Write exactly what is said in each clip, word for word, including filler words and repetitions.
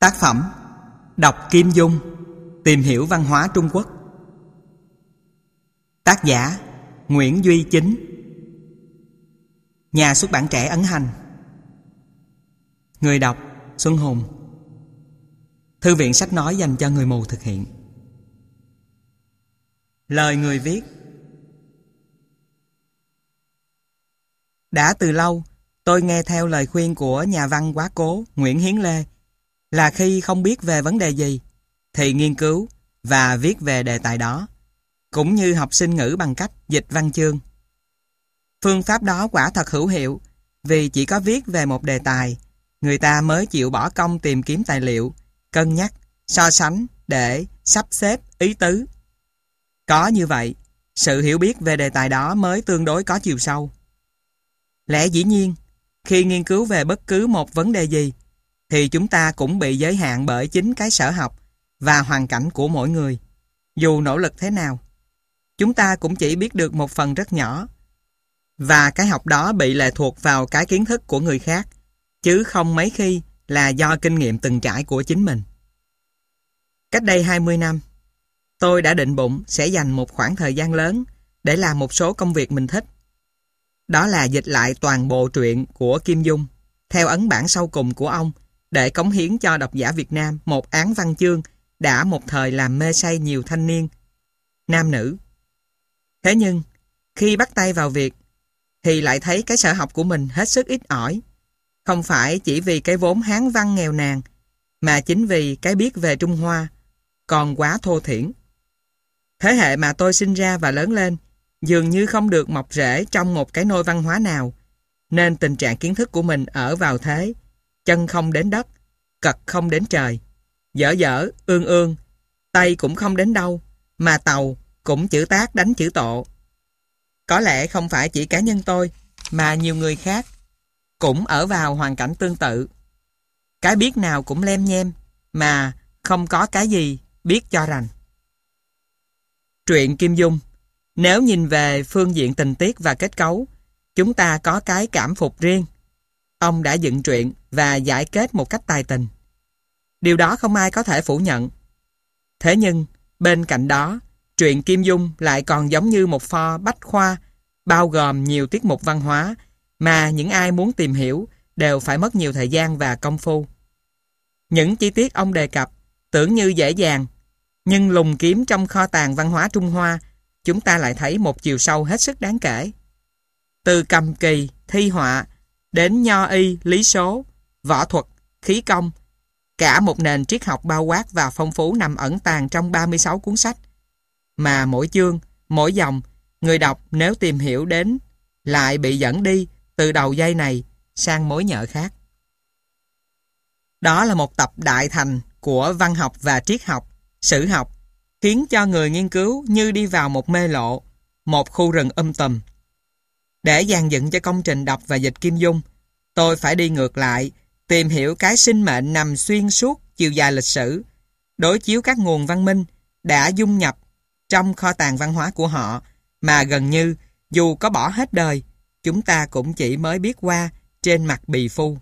Tác phẩm Đọc Kim Dung, tìm hiểu văn hóa Trung Quốc. Tác giả Nguyễn Duy Chính. Nhà xuất bản Trẻ ấn hành. Người đọc Xuân Hùng. Thư viện sách nói dành cho người mù thực hiện. Lời người viết. Đã từ lâu tôi nghe theo lời khuyên của nhà văn quá cố Nguyễn Hiến Lê là khi không biết về vấn đề gì thì nghiên cứu và viết về đề tài đó, cũng như học sinh ngữ bằng cách dịch văn chương. Phương pháp đó quả thật hữu hiệu, vì chỉ có viết về một đề tài, người ta mới chịu bỏ công tìm kiếm tài liệu, cân nhắc, so sánh để sắp xếp ý tứ. Có như vậy, sự hiểu biết về đề tài đó mới tương đối có chiều sâu. Lẽ dĩ nhiên, khi nghiên cứu về bất cứ một vấn đề gì, thì chúng ta cũng bị giới hạn bởi chính cái sở học và hoàn cảnh của mỗi người. Dù nỗ lực thế nào, chúng ta cũng chỉ biết được một phần rất nhỏ, và cái học đó bị lệ thuộc vào cái kiến thức của người khác, chứ không mấy khi là do kinh nghiệm từng trải của chính mình. Cách đây hai mươi năm, tôi đã định bụng sẽ dành một khoảng thời gian lớn để làm một số công việc mình thích. Đó là dịch lại toàn bộ truyện của Kim Dung theo ấn bản sau cùng của ông, để cống hiến cho độc giả Việt Nam một án văn chương đã một thời làm mê say nhiều thanh niên, nam nữ. Thế nhưng, khi bắt tay vào việc, thì lại thấy cái sở học của mình hết sức ít ỏi. Không phải chỉ vì cái vốn hán văn nghèo nàn, mà chính vì cái biết về Trung Hoa còn quá thô thiển. Thế hệ mà tôi sinh ra và lớn lên dường như không được mọc rễ trong một cái nôi văn hóa nào, nên tình trạng kiến thức của mình ở vào thế chân không đến đất, cật không đến trời, dở dở, ương ương, tay cũng không đến đâu, mà tàu cũng chữ tác đánh chữ tộ. Có lẽ không phải chỉ cá nhân tôi, mà nhiều người khác cũng ở vào hoàn cảnh tương tự. Cái biết nào cũng lem nhem, mà không có cái gì biết cho rành. Truyện Kim Dung, nếu nhìn về phương diện tình tiết và kết cấu, chúng ta có cái cảm phục riêng. Ông đã dựng truyện và giải kết một cách tài tình. Điều đó không ai có thể phủ nhận. Thế nhưng, bên cạnh đó, truyện Kim Dung lại còn giống như một pho bách khoa, bao gồm nhiều tiết mục văn hóa mà những ai muốn tìm hiểu đều phải mất nhiều thời gian và công phu. Những chi tiết ông đề cập tưởng như dễ dàng, nhưng lùng kiếm trong kho tàng văn hóa Trung Hoa, chúng ta lại thấy một chiều sâu hết sức đáng kể. Từ cầm kỳ, thi họa, đến nho y, lý số, võ thuật, khí công, cả một nền triết học bao quát và phong phú nằm ẩn tàng trong ba mươi sáu cuốn sách, mà mỗi chương, mỗi dòng, người đọc nếu tìm hiểu đến lại bị dẫn đi từ đầu dây này sang mối nhợ khác. Đó là một tập đại thành của văn học và triết học, sử học, khiến cho người nghiên cứu như đi vào một mê lộ, một khu rừng um tùm. Để dàn dựng cho công trình đọc và dịch Kim Dung, tôi phải đi ngược lại, tìm hiểu cái sinh mệnh nằm xuyên suốt chiều dài lịch sử, đối chiếu các nguồn văn minh đã dung nhập trong kho tàng văn hóa của họ, mà gần như dù có bỏ hết đời, chúng ta cũng chỉ mới biết qua trên mặt bì phu.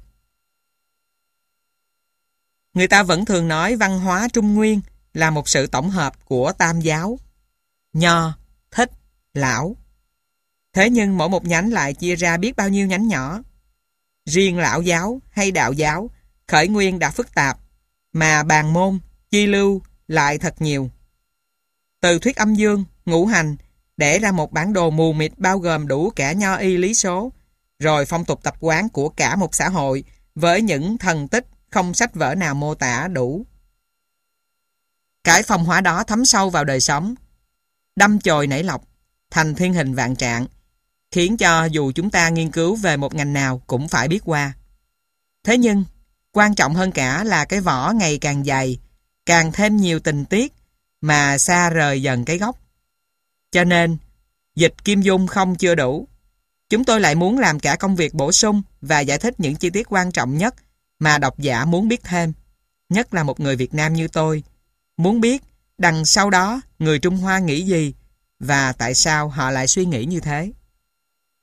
Người ta vẫn thường nói văn hóa Trung Nguyên là một sự tổng hợp của tam giáo: Nho, Thích, Lão. Thế nhưng mỗi một nhánh lại chia ra biết bao nhiêu nhánh nhỏ. Riêng Lão giáo hay Đạo giáo khởi nguyên đã phức tạp, mà bàn môn, chi lưu lại thật nhiều. Từ thuyết âm dương, ngũ hành để ra một bản đồ mù mịt bao gồm đủ cả nho y lý số, rồi phong tục tập quán của cả một xã hội với những thần tích không sách vở nào mô tả đủ. Cái phong hóa đó thấm sâu vào đời sống, đâm chồi nảy lọc thành thiên hình vạn trạng, khiến cho dù chúng ta nghiên cứu về một ngành nào cũng phải biết qua. Thế nhưng, quan trọng hơn cả là cái vỏ ngày càng dày, càng thêm nhiều tình tiết mà xa rời dần cái gốc. Cho nên, dịch Kim Dung không chưa đủ. Chúng tôi lại muốn làm cả công việc bổ sung và giải thích những chi tiết quan trọng nhất mà độc giả muốn biết thêm, nhất là một người Việt Nam như tôi, muốn biết đằng sau đó người Trung Hoa nghĩ gì và tại sao họ lại suy nghĩ như thế.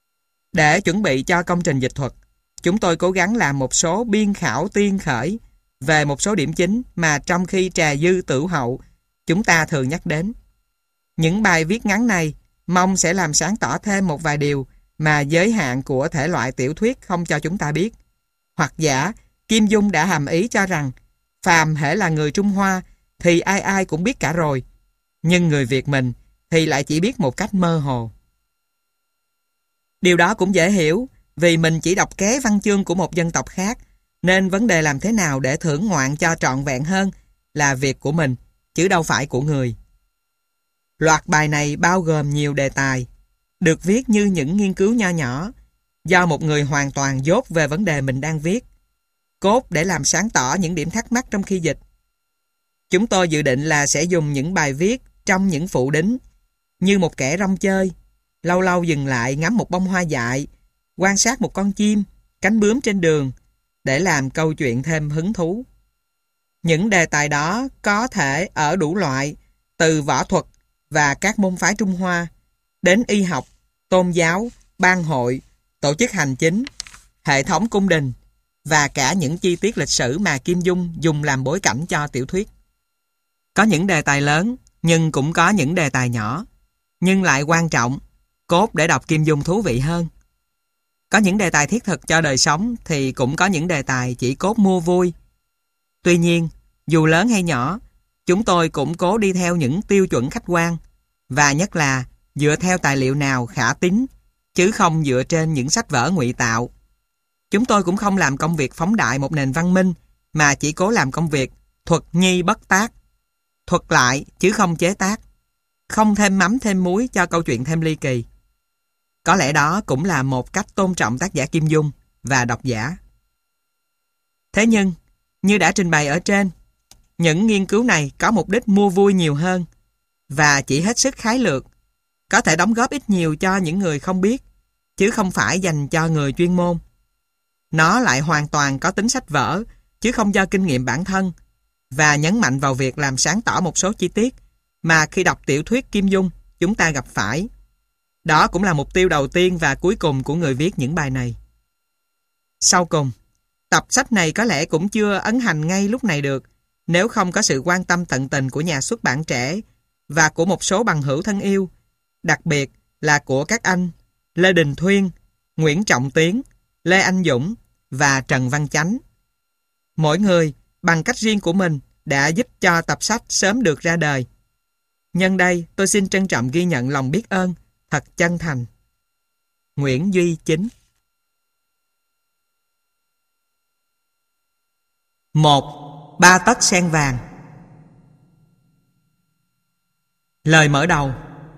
Để chuẩn bị cho công trình dịch thuật, chúng tôi cố gắng làm một số biên khảo tiên khởi về một số điểm chính mà trong khi trà dư tửu hậu, chúng ta thường nhắc đến. Những bài viết ngắn này mong sẽ làm sáng tỏ thêm một vài điều mà giới hạn của thể loại tiểu thuyết không cho chúng ta biết. Hoặc giả, Kim Dung đã hàm ý cho rằng phàm hễ là người Trung Hoa thì ai ai cũng biết cả rồi, nhưng người Việt mình thì lại chỉ biết một cách mơ hồ. Điều đó cũng dễ hiểu, vì mình chỉ đọc ké văn chương của một dân tộc khác, nên vấn đề làm thế nào để thưởng ngoạn cho trọn vẹn hơn là việc của mình, chứ đâu phải của người. Loạt bài này bao gồm nhiều đề tài, được viết như những nghiên cứu nho nhỏ, do một người hoàn toàn dốt về vấn đề mình đang viết, cốt để làm sáng tỏ những điểm thắc mắc trong khi dịch. Chúng tôi dự định là sẽ dùng những bài viết trong những phụ đính, như một kẻ rong chơi, lâu lâu dừng lại ngắm một bông hoa dại, quan sát một con chim, cánh bướm trên đường, để làm câu chuyện thêm hứng thú. Những đề tài đó có thể ở đủ loại, từ võ thuật và các môn phái Trung Hoa, đến y học, tôn giáo, ban hội, tổ chức hành chính, hệ thống cung đình, và cả những chi tiết lịch sử mà Kim Dung dùng làm bối cảnh cho tiểu thuyết. Có những đề tài lớn, nhưng cũng có những đề tài nhỏ, nhưng lại quan trọng, cốt để đọc Kim Dung thú vị hơn. Có những đề tài thiết thực cho đời sống thì cũng có những đề tài chỉ cốt mua vui. Tuy nhiên, dù lớn hay nhỏ, chúng tôi cũng cố đi theo những tiêu chuẩn khách quan, và nhất là dựa theo tài liệu nào khả tín, chứ không dựa trên những sách vở ngụy tạo. Chúng tôi cũng không làm công việc phóng đại một nền văn minh, mà chỉ cố làm công việc thuật nhi bất tác, thuật lại chứ không chế tác, không thêm mắm thêm muối cho câu chuyện thêm ly kỳ. Có lẽ đó cũng là một cách tôn trọng tác giả Kim Dung và độc giả. Thế nhưng, như đã trình bày ở trên, những nghiên cứu này có mục đích mua vui nhiều hơn, và chỉ hết sức khái lược, có thể đóng góp ít nhiều cho những người không biết, chứ không phải dành cho người chuyên môn. Nó lại hoàn toàn có tính sách vở, chứ không do kinh nghiệm bản thân, và nhấn mạnh vào việc làm sáng tỏ một số chi tiết mà khi đọc tiểu thuyết Kim Dung chúng ta gặp phải. Đó cũng là mục tiêu đầu tiên và cuối cùng của người viết những bài này. Sau cùng, tập sách này có lẽ cũng chưa ấn hành ngay lúc này được, nếu không có sự quan tâm tận tình của nhà xuất bản trẻ và của một số bằng hữu thân yêu, đặc biệt là của các anh Lê Đình Thuyên, Nguyễn Trọng Tiến, Lê Anh Dũng và Trần Văn Chánh. Mỗi người, bằng cách riêng của mình, đã giúp cho tập sách sớm được ra đời. Nhân đây, tôi xin trân trọng ghi nhận lòng biết ơn thật chân thành. Nguyễn Duy Chính. Một. Ba tấc sen vàng. Lời mở đầu.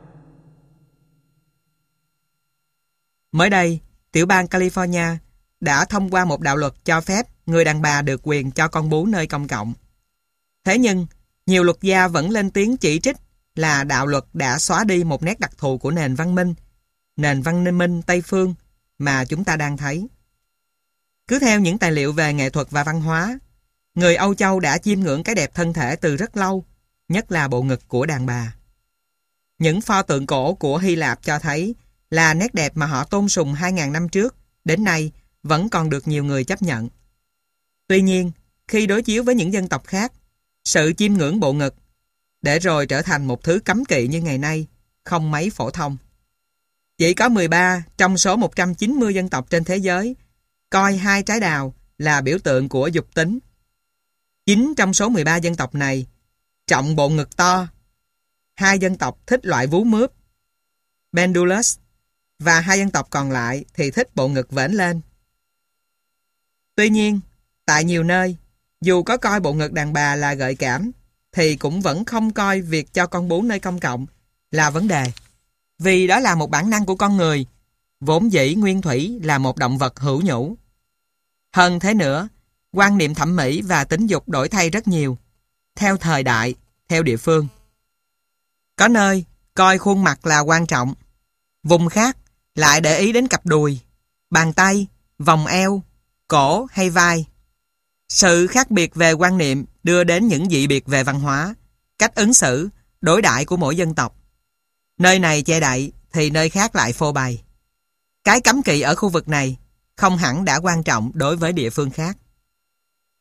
Mới đây, tiểu bang California đã thông qua một đạo luật cho phép người đàn bà được quyền cho con bú nơi công cộng. Thế nhưng, nhiều luật gia vẫn lên tiếng chỉ trích là đạo luật đã xóa đi một nét đặc thù của nền văn minh, nền văn minh Tây Phương mà chúng ta đang thấy. Cứ theo những tài liệu về nghệ thuật và văn hóa, người Âu Châu đã chiêm ngưỡng cái đẹp thân thể từ rất lâu, nhất là bộ ngực của đàn bà. Những pho tượng cổ của Hy Lạp cho thấy là nét đẹp mà họ tôn sùng hai nghìn năm trước, đến nay vẫn còn được nhiều người chấp nhận. Tuy nhiên, khi đối chiếu với những dân tộc khác, sự chiêm ngưỡng bộ ngực, để rồi trở thành một thứ cấm kỵ như ngày nay, không mấy phổ thông. Chỉ có mười ba trong số một trăm chín mươi dân tộc trên thế giới coi hai trái đào là biểu tượng của dục tính. chín trong số mười ba dân tộc này trọng bộ ngực to. Hai dân tộc thích loại vú mướp, pendulous, và hai dân tộc còn lại thì thích bộ ngực vểnh lên. Tuy nhiên, tại nhiều nơi, dù có coi bộ ngực đàn bà là gợi cảm, thì cũng vẫn không coi việc cho con bú nơi công cộng là vấn đề. Vì đó là một bản năng của con người, vốn dĩ nguyên thủy là một động vật hữu nhũ. Hơn thế nữa, quan niệm thẩm mỹ và tính dục đổi thay rất nhiều, theo thời đại, theo địa phương. Có nơi, coi khuôn mặt là quan trọng. Vùng khác lại để ý đến cặp đùi, bàn tay, vòng eo, cổ hay vai. Sự khác biệt về quan niệm đưa đến những dị biệt về văn hóa, cách ứng xử, đối đãi của mỗi dân tộc. Nơi này che đậy thì nơi khác lại phô bày. Cái cấm kỵ ở khu vực này không hẳn đã quan trọng đối với địa phương khác.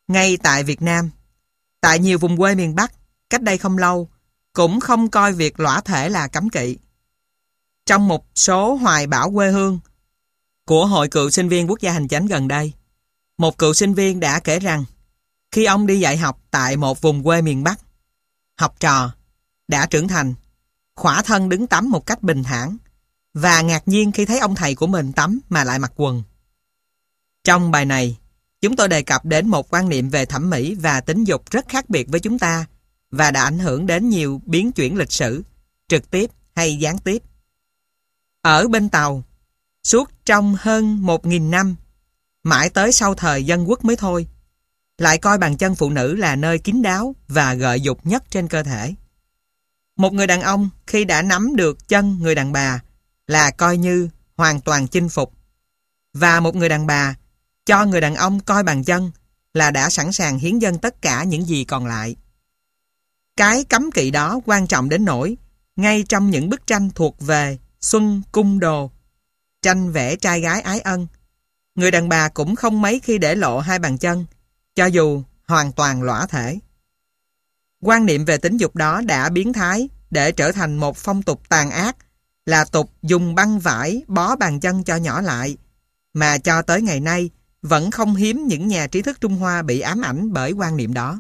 Ngay tại Việt Nam, tại nhiều vùng quê miền Bắc, cách đây không lâu, cũng không coi việc lõa thể là cấm kỵ. Trong một số hoài bão quê hương của Hội Cựu Sinh viên Quốc gia Hành Chánh gần đây, một cựu sinh viên đã kể rằng khi ông đi dạy học tại một vùng quê miền Bắc, học trò đã trưởng thành, khỏa thân đứng tắm một cách bình thản và ngạc nhiên khi thấy ông thầy của mình tắm mà lại mặc quần. Trong bài này, chúng tôi đề cập đến một quan niệm về thẩm mỹ và tính dục rất khác biệt với chúng ta và đã ảnh hưởng đến nhiều biến chuyển lịch sử, trực tiếp hay gián tiếp. Ở bên Tàu, suốt trong hơn một nghìn năm, mãi tới sau thời dân quốc mới thôi, lại coi bàn chân phụ nữ là nơi kín đáo và gợi dục nhất trên cơ thể. Một người đàn ông khi đã nắm được chân người đàn bà là coi như hoàn toàn chinh phục, và một người đàn bà cho người đàn ông coi bàn chân là đã sẵn sàng hiến dâng tất cả những gì còn lại. Cái cấm kỵ đó quan trọng đến nỗi ngay trong những bức tranh thuộc về Xuân Cung Đồ, tranh vẽ trai gái ái ân, người đàn bà cũng không mấy khi để lộ hai bàn chân, cho dù hoàn toàn lõa thể. Quan niệm về tính dục đó đã biến thái để trở thành một phong tục tàn ác, là tục dùng băng vải bó bàn chân cho nhỏ lại, mà cho tới ngày nay vẫn không hiếm những nhà trí thức Trung Hoa bị ám ảnh bởi quan niệm đó.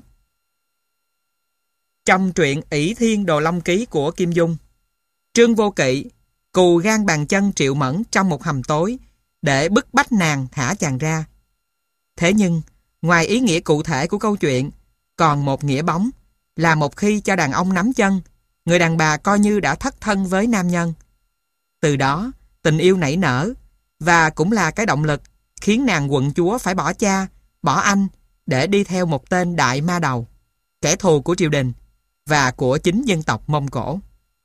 Trong truyện Ỷ Thiên Đồ Long Ký của Kim Dung, Trương Vô Kỵ cù gan bàn chân Triệu Mẫn trong một hầm tối để bức bách nàng thả chàng ra. Thế nhưng, ngoài ý nghĩa cụ thể của câu chuyện, còn một nghĩa bóng là một khi cho đàn ông nắm chân, người đàn bà coi như đã thất thân với nam nhân. Từ đó, tình yêu nảy nở, và cũng là cái động lực khiến nàng quận chúa phải bỏ cha, bỏ anh để đi theo một tên đại ma đầu, kẻ thù của triều đình và của chính dân tộc Mông Cổ.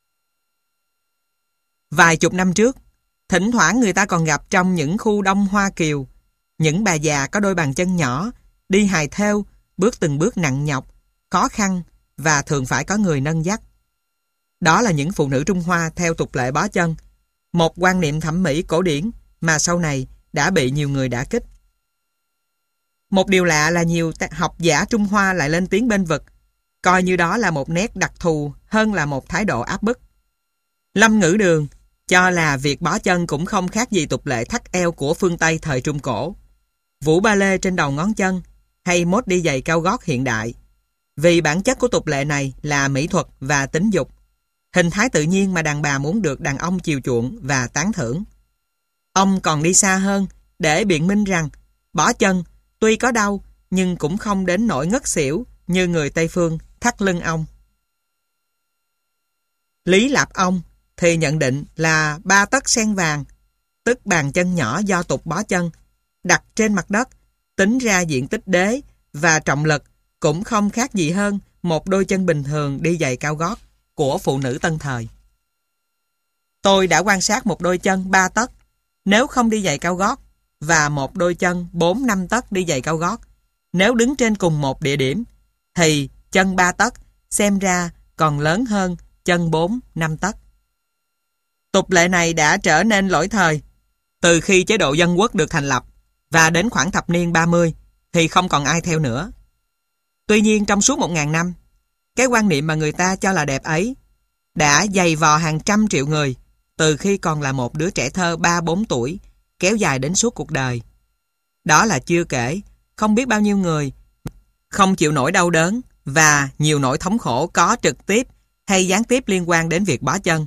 Vài chục năm trước, thỉnh thoảng người ta còn gặp trong những khu đông Hoa Kiều những bà già có đôi bàn chân nhỏ, đi hài thêu, bước từng bước nặng nhọc, khó khăn và thường phải có người nâng dắt. Đó là những phụ nữ Trung Hoa theo tục lệ bó chân, một quan niệm thẩm mỹ cổ điển mà sau này đã bị nhiều người đả kích. Một điều lạ là nhiều học giả Trung Hoa lại lên tiếng bênh vực, coi như đó là một nét đặc thù hơn là một thái độ áp bức. Lâm Ngữ Đường cho là việc bó chân cũng không khác gì tục lệ thắt eo của phương Tây thời Trung Cổ, vũ ba lê trên đầu ngón chân hay mốt đi giày cao gót hiện đại. Vì bản chất của tục lệ này là mỹ thuật và tính dục, hình thái tự nhiên mà đàn bà muốn được đàn ông chiều chuộng và tán thưởng. Ông còn đi xa hơn để biện minh rằng bó chân tuy có đau nhưng cũng không đến nỗi ngất xỉu như người Tây Phương thắt lưng ông. Lý Lạp Ông thì nhận định là ba tấc sen vàng, tức bàn chân nhỏ do tục bó chân, đặt trên mặt đất, tính ra diện tích đế và trọng lực cũng không khác gì hơn một đôi chân bình thường đi giày cao gót của phụ nữ tân thời. Tôi đã quan sát một đôi chân ba tấc nếu không đi giày cao gót và một đôi chân bốn năm tấc đi giày cao gót. Nếu đứng trên cùng một địa điểm thì chân ba tấc xem ra còn lớn hơn chân bốn năm tấc. Tục lệ này đã trở nên lỗi thời từ khi chế độ dân quốc được thành lập, và đến khoảng thập niên ba mươi thì không còn ai theo nữa. Tuy nhiên trong suốt một ngàn năm, cái quan niệm mà người ta cho là đẹp ấy đã dày vò hàng trăm triệu người từ khi còn là một đứa trẻ thơ ba bốn tuổi, kéo dài đến suốt cuộc đời. Đó là chưa kể không biết bao nhiêu người không chịu nổi đau đớn và nhiều nỗi thống khổ có trực tiếp hay gián tiếp liên quan đến việc bó chân.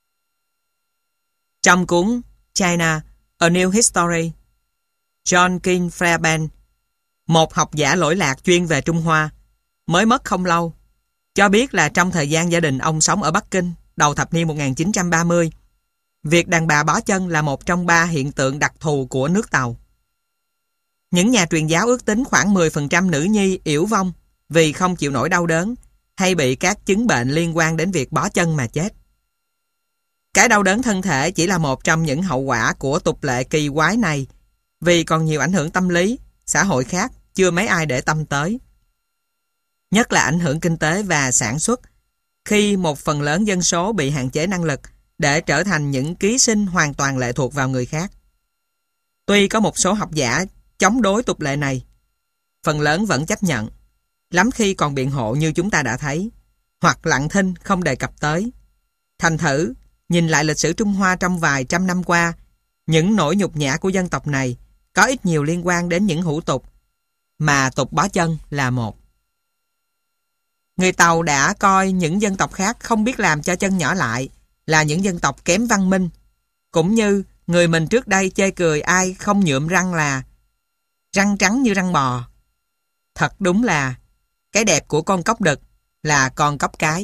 Trong cuốn China, A New History, John King Fairbairn, một học giả lỗi lạc chuyên về Trung Hoa, mới mất không lâu, cho biết là trong thời gian gia đình ông sống ở Bắc Kinh đầu thập niên một nghìn chín trăm ba mươi, việc đàn bà bó chân là một trong ba hiện tượng đặc thù của nước Tàu. Những nhà truyền giáo ước tính khoảng mười phần trăm nữ nhi yểu vong vì không chịu nổi đau đớn hay bị các chứng bệnh liên quan đến việc bó chân mà chết. Cái đau đớn thân thể chỉ là một trong những hậu quả của tục lệ kỳ quái này, vì còn nhiều ảnh hưởng tâm lý, xã hội khác chưa mấy ai để tâm tới. Nhất là ảnh hưởng kinh tế và sản xuất, khi một phần lớn dân số bị hạn chế năng lực để trở thành những ký sinh hoàn toàn lệ thuộc vào người khác. Tuy có một số học giả chống đối tục lệ này, phần lớn vẫn chấp nhận, lắm khi còn biện hộ như chúng ta đã thấy, hoặc lặng thinh không đề cập tới. Thành thử, nhìn lại lịch sử Trung Hoa trong vài trăm năm qua, những nỗi nhục nhã của dân tộc này có ít nhiều liên quan đến những hủ tục, mà tục bó chân là một. Người Tàu đã coi những dân tộc khác không biết làm cho chân nhỏ lại là những dân tộc kém văn minh, cũng như người mình trước đây chê cười ai không nhuộm răng là răng trắng như răng bò. Thật đúng là cái đẹp của con cóc đực là con cóc cái.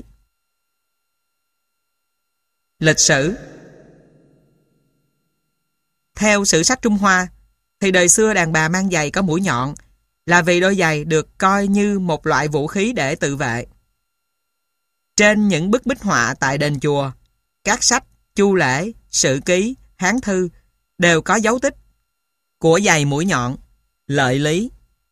Lịch sử. Theo sử sách Trung Hoa, thì đời xưa đàn bà mang giày có mũi nhọn là vì đôi giày được coi như một loại vũ khí để tự vệ. Trên những bức bích họa tại đền chùa, các sách, chu lễ, sử ký, hán thư đều có dấu tích của giày mũi nhọn, lợi lý.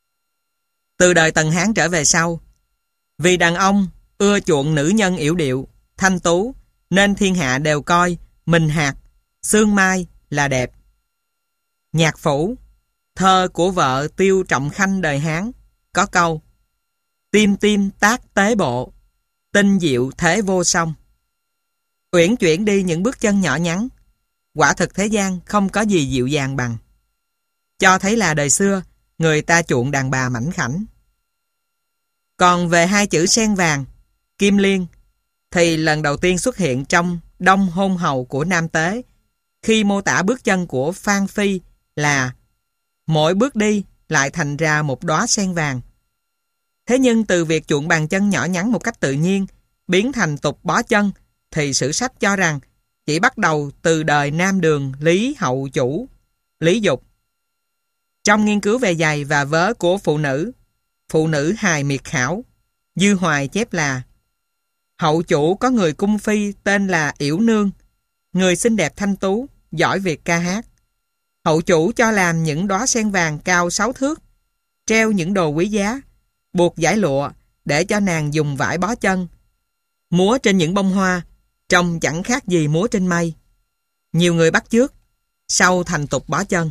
Từ đời Tần Hán trở về sau, vì đàn ông ưa chuộng nữ nhân yểu điệu, thanh tú, nên thiên hạ đều coi Mình Hạt, Xương Mai là đẹp. Nhạc Phủ, thơ của vợ Tiêu Trọng Khanh đời Hán, có câu: tim tim tác tế bộ, tinh diệu thế vô song. Uyển chuyển đi những bước chân nhỏ nhắn, quả thực thế gian không có gì dịu dàng bằng. Cho thấy là đời xưa người ta chuộng đàn bà mảnh khảnh. Còn về hai chữ sen vàng, kim liên, thì lần đầu tiên xuất hiện trong Đông Hôn Hầu của Nam Tế, khi mô tả bước chân của Phan Phi là mỗi bước đi lại thành ra một đóa sen vàng. Thế nhưng từ việc chuộng bàn chân nhỏ nhắn một cách tự nhiên biến thành tục bó chân, thì sử sách cho rằng chỉ bắt đầu từ đời Nam Đường Lý Hậu Chủ, Lý Dục. Trong nghiên cứu về giày và vớ của phụ nữ, Phụ nữ hài miệt khảo, Dư Hoài chép là: Hậu Chủ có người cung phi tên là Yểu Nương, người xinh đẹp thanh tú, giỏi việc ca hát. Hậu Chủ cho làm những đóa sen vàng cao sáu thước, treo những đồ quý giá, buộc dải lụa để cho nàng dùng vải bó chân, múa trên những bông hoa, trông chẳng khác gì múa trên mây. Nhiều người bắt chước, sau thành tục bó chân.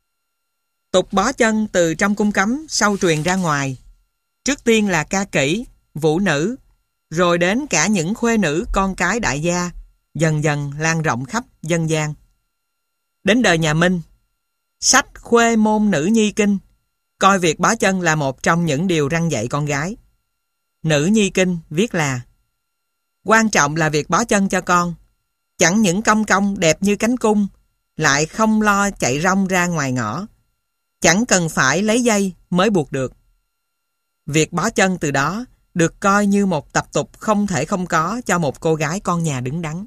Tục bó chân từ trong cung cấm sau truyền ra ngoài. Trước tiên là ca kỹ, vũ nữ, rồi đến cả những khuê nữ con cái đại gia, dần dần lan rộng khắp dân gian. Đến đời nhà Minh, sách Khuê Môn Nữ Nhi Kinh coi việc bó chân là một trong những điều răn dạy con gái. Nữ Nhi Kinh viết là: quan trọng là việc bó chân cho con, chẳng những cong cong đẹp như cánh cung, lại không lo chạy rong ra ngoài ngõ, chẳng cần phải lấy dây mới buộc được. Việc bó chân từ đó được coi như một tập tục không thể không có cho một cô gái con nhà đứng đắn.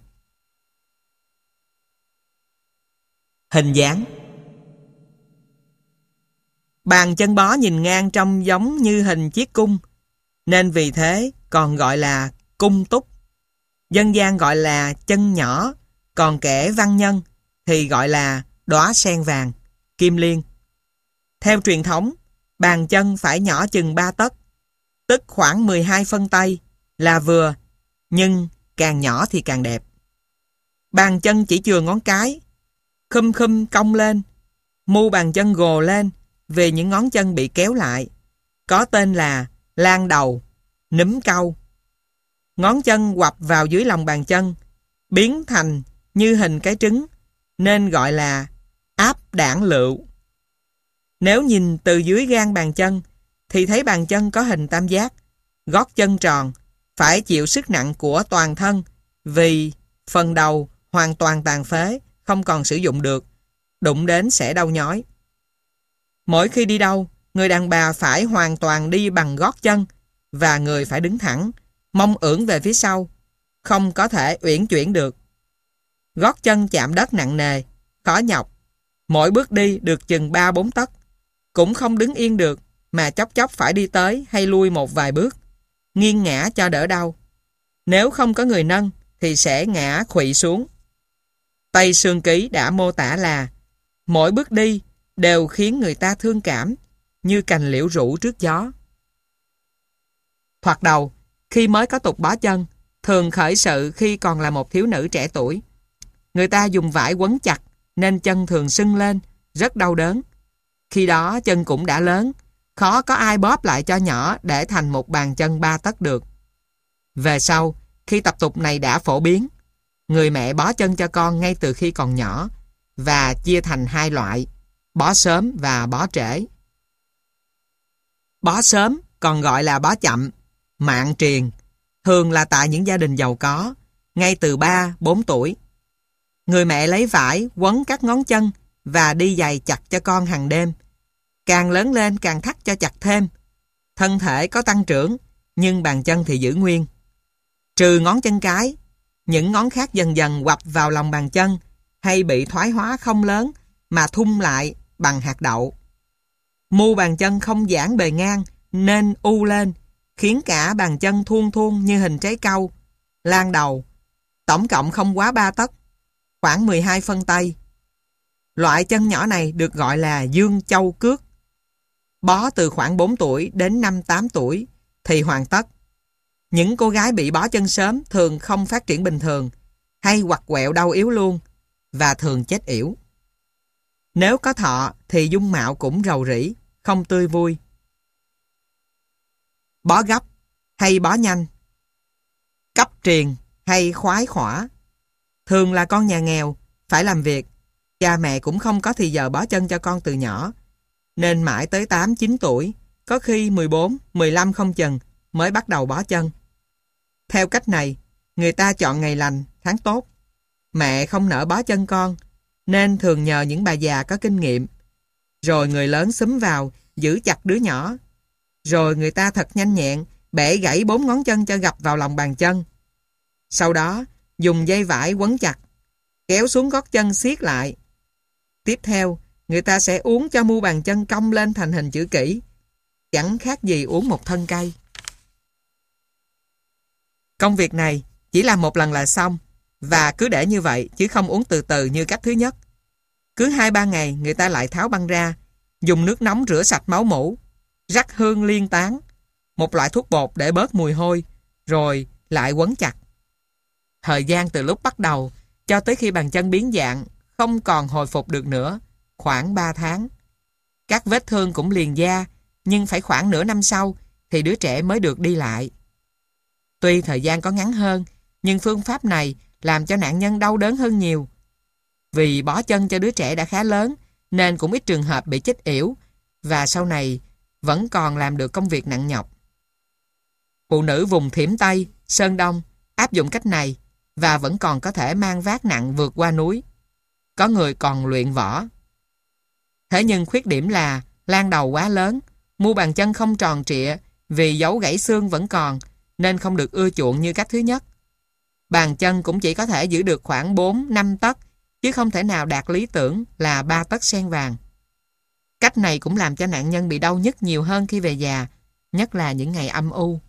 Hình dáng. Bàn chân bó nhìn ngang trông giống như hình chiếc cung, nên vì thế còn gọi là cung túc. Dân gian gọi là chân nhỏ, còn kẻ văn nhân thì gọi là đóa sen vàng, kim liên. Theo truyền thống, bàn chân phải nhỏ chừng ba tấc, tức khoảng mười hai phân tay là vừa, nhưng càng nhỏ thì càng đẹp. Bàn chân chỉ chừa ngón cái, khum khum cong lên, mu bàn chân gồ lên vì những ngón chân bị kéo lại, có tên là lan đầu, núm cau. Ngón chân quặp vào dưới lòng bàn chân, biến thành như hình cái trứng, nên gọi là áp đảng lựu. Nếu nhìn từ dưới gan bàn chân, thì thấy bàn chân có hình tam giác, gót chân tròn, phải chịu sức nặng của toàn thân, vì phần đầu hoàn toàn tàn phế, không còn sử dụng được, đụng đến sẽ đau nhói. Mỗi khi đi đâu, người đàn bà phải hoàn toàn đi bằng gót chân, và người phải đứng thẳng, mông ưỡn về phía sau, không có thể uyển chuyển được. Gót chân chạm đất nặng nề, khó nhọc, mỗi bước đi được chừng ba bốn tấc, cũng không đứng yên được, mà chốc chốc phải đi tới hay lui một vài bước, nghiêng ngã cho đỡ đau. Nếu không có người nâng thì sẽ ngã khuỵu xuống. Tây Sương Ký đã mô tả là mỗi bước đi đều khiến người ta thương cảm, như cành liễu rũ trước gió. Thoạt đầu, khi mới có tục bó chân, thường khởi sự khi còn là một thiếu nữ trẻ tuổi. Người ta dùng vải quấn chặt nên chân thường sưng lên, rất đau đớn. Khi đó chân cũng đã lớn, khó có ai bóp lại cho nhỏ để thành một bàn chân ba tấc được. Về sau, khi tập tục này đã phổ biến, người mẹ bó chân cho con ngay từ khi còn nhỏ và chia thành hai loại, bó sớm và bó trễ. Bó sớm còn gọi là bó chậm, mạn triền, thường là tại những gia đình giàu có, ngay từ ba, bốn tuổi. Người mẹ lấy vải quấn các ngón chân và đi giày chặt cho con hàng đêm. Càng lớn lên càng thắt cho chặt thêm. Thân thể có tăng trưởng, nhưng bàn chân thì giữ nguyên. Trừ ngón chân cái, những ngón khác dần dần quặp vào lòng bàn chân hay bị thoái hóa không lớn mà thun lại bằng hạt đậu. Mu bàn chân không giãn bề ngang nên u lên, khiến cả bàn chân thuôn thuôn như hình trái cau, lan đầu, tổng cộng không quá ba tấc, khoảng mười hai phân tay. Loại chân nhỏ này được gọi là dương châu cước. Bó từ khoảng bốn tuổi đến năm tám tuổi thì hoàn tất. Những cô gái bị bó chân sớm thường không phát triển bình thường, hay quặt quẹo đau yếu luôn, và thường chết yểu. Nếu có thọ thì dung mạo cũng rầu rĩ, không tươi vui. Bó gấp hay bó nhanh, cấp triền hay khoái khỏa. Thường là con nhà nghèo, phải làm việc, cha mẹ cũng không có thì giờ bó chân cho con từ nhỏ, nên mãi tới tám chín tuổi, có khi mười bốn, mười lăm không chừng, mới bắt đầu bó chân. Theo cách này, người ta chọn ngày lành, tháng tốt. Mẹ không nỡ bó chân con, nên thường nhờ những bà già có kinh nghiệm. Rồi người lớn xúm vào, giữ chặt đứa nhỏ. Rồi người ta thật nhanh nhẹn, bẻ gãy bốn ngón chân cho gập vào lòng bàn chân. Sau đó, dùng dây vải quấn chặt, kéo xuống gót chân siết lại. Tiếp theo, người ta sẽ uốn cho mu bàn chân cong lên thành hình chữ kỷ. Chẳng khác gì uốn một thân cây. Công việc này chỉ làm một lần là xong, và cứ để như vậy chứ không uống từ từ như cách thứ nhất. Cứ hai ba ngày người ta lại tháo băng ra, dùng nước nóng rửa sạch máu mủ, rắc hương liên tán, một loại thuốc bột để bớt mùi hôi, rồi lại quấn chặt. Thời gian từ lúc bắt đầu cho tới khi bàn chân biến dạng không còn hồi phục được nữa, khoảng ba tháng. Các vết thương cũng liền da, nhưng phải khoảng nửa năm sau thì đứa trẻ mới được đi lại. Tuy thời gian có ngắn hơn, nhưng phương pháp này làm cho nạn nhân đau đớn hơn nhiều. Vì bó chân cho đứa trẻ đã khá lớn, nên cũng ít trường hợp bị chết yểu, và sau này vẫn còn làm được công việc nặng nhọc. Phụ nữ vùng Thiểm Tây, Sơn Đông áp dụng cách này và vẫn còn có thể mang vác nặng vượt qua núi. Có người còn luyện võ. Thế nhưng khuyết điểm là lan đầu quá lớn, mu bàn chân không tròn trịa vì dấu gãy xương vẫn còn, nên không được ưa chuộng như cách thứ nhất. Bàn chân cũng chỉ có thể giữ được khoảng bốn năm tấc, chứ không thể nào đạt lý tưởng là ba tấc sen vàng. Cách này cũng làm cho nạn nhân bị đau nhức nhiều hơn khi về già, nhất là những ngày âm u.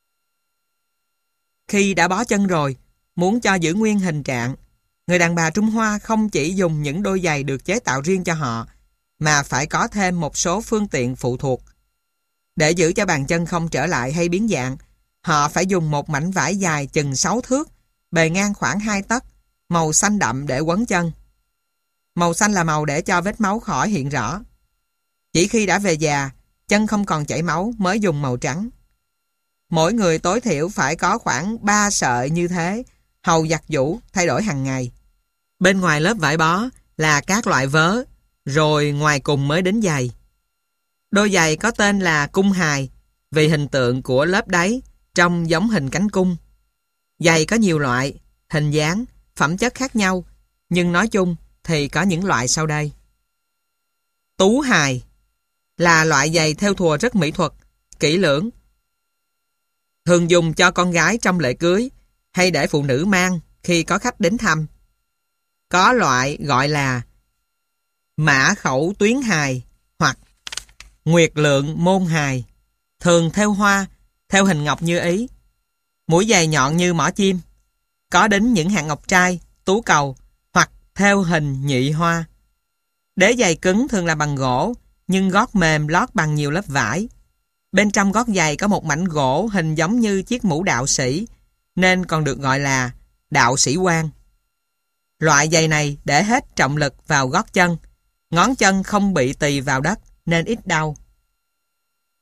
Khi đã bó chân rồi, muốn cho giữ nguyên hình trạng, người đàn bà Trung Hoa không chỉ dùng những đôi giày được chế tạo riêng cho họ, mà phải có thêm một số phương tiện phụ thuộc. Để giữ cho bàn chân không trở lại hay biến dạng, họ phải dùng một mảnh vải dài chừng sáu thước, bề ngang khoảng hai tấc, màu xanh đậm để quấn chân. Màu xanh là màu để cho vết máu khỏi hiện rõ. Chỉ khi đã về già, chân không còn chảy máu mới dùng màu trắng. Mỗi người tối thiểu phải có khoảng ba sợi như thế, hầu giặt giũ, thay đổi hàng ngày. Bên ngoài lớp vải bó là các loại vớ, rồi ngoài cùng mới đến giày. Đôi giày có tên là cung hài, vì hình tượng của lớp đáy trông giống hình cánh cung. Giày có nhiều loại, hình dáng, phẩm chất khác nhau, nhưng nói chung thì có những loại sau đây. Tú hài là loại giày thêu thùa rất mỹ thuật, kỹ lưỡng. Thường dùng cho con gái trong lễ cưới hay để phụ nữ mang khi có khách đến thăm. Có loại gọi là mã khẩu tuyến hài hoặc nguyệt lượng môn hài, thường thêu hoa, theo hình ngọc như ý. Mũi giày nhọn như mỏ chim, có đính những hạt ngọc trai, tú cầu hoặc theo hình nhị hoa. Đế giày cứng thường là bằng gỗ, nhưng gót mềm lót bằng nhiều lớp vải. Bên trong gót giày có một mảnh gỗ hình giống như chiếc mũ đạo sĩ, nên còn được gọi là đạo sĩ quan. Loại giày này để hết trọng lực vào gót chân, ngón chân không bị tì vào đất nên ít đau.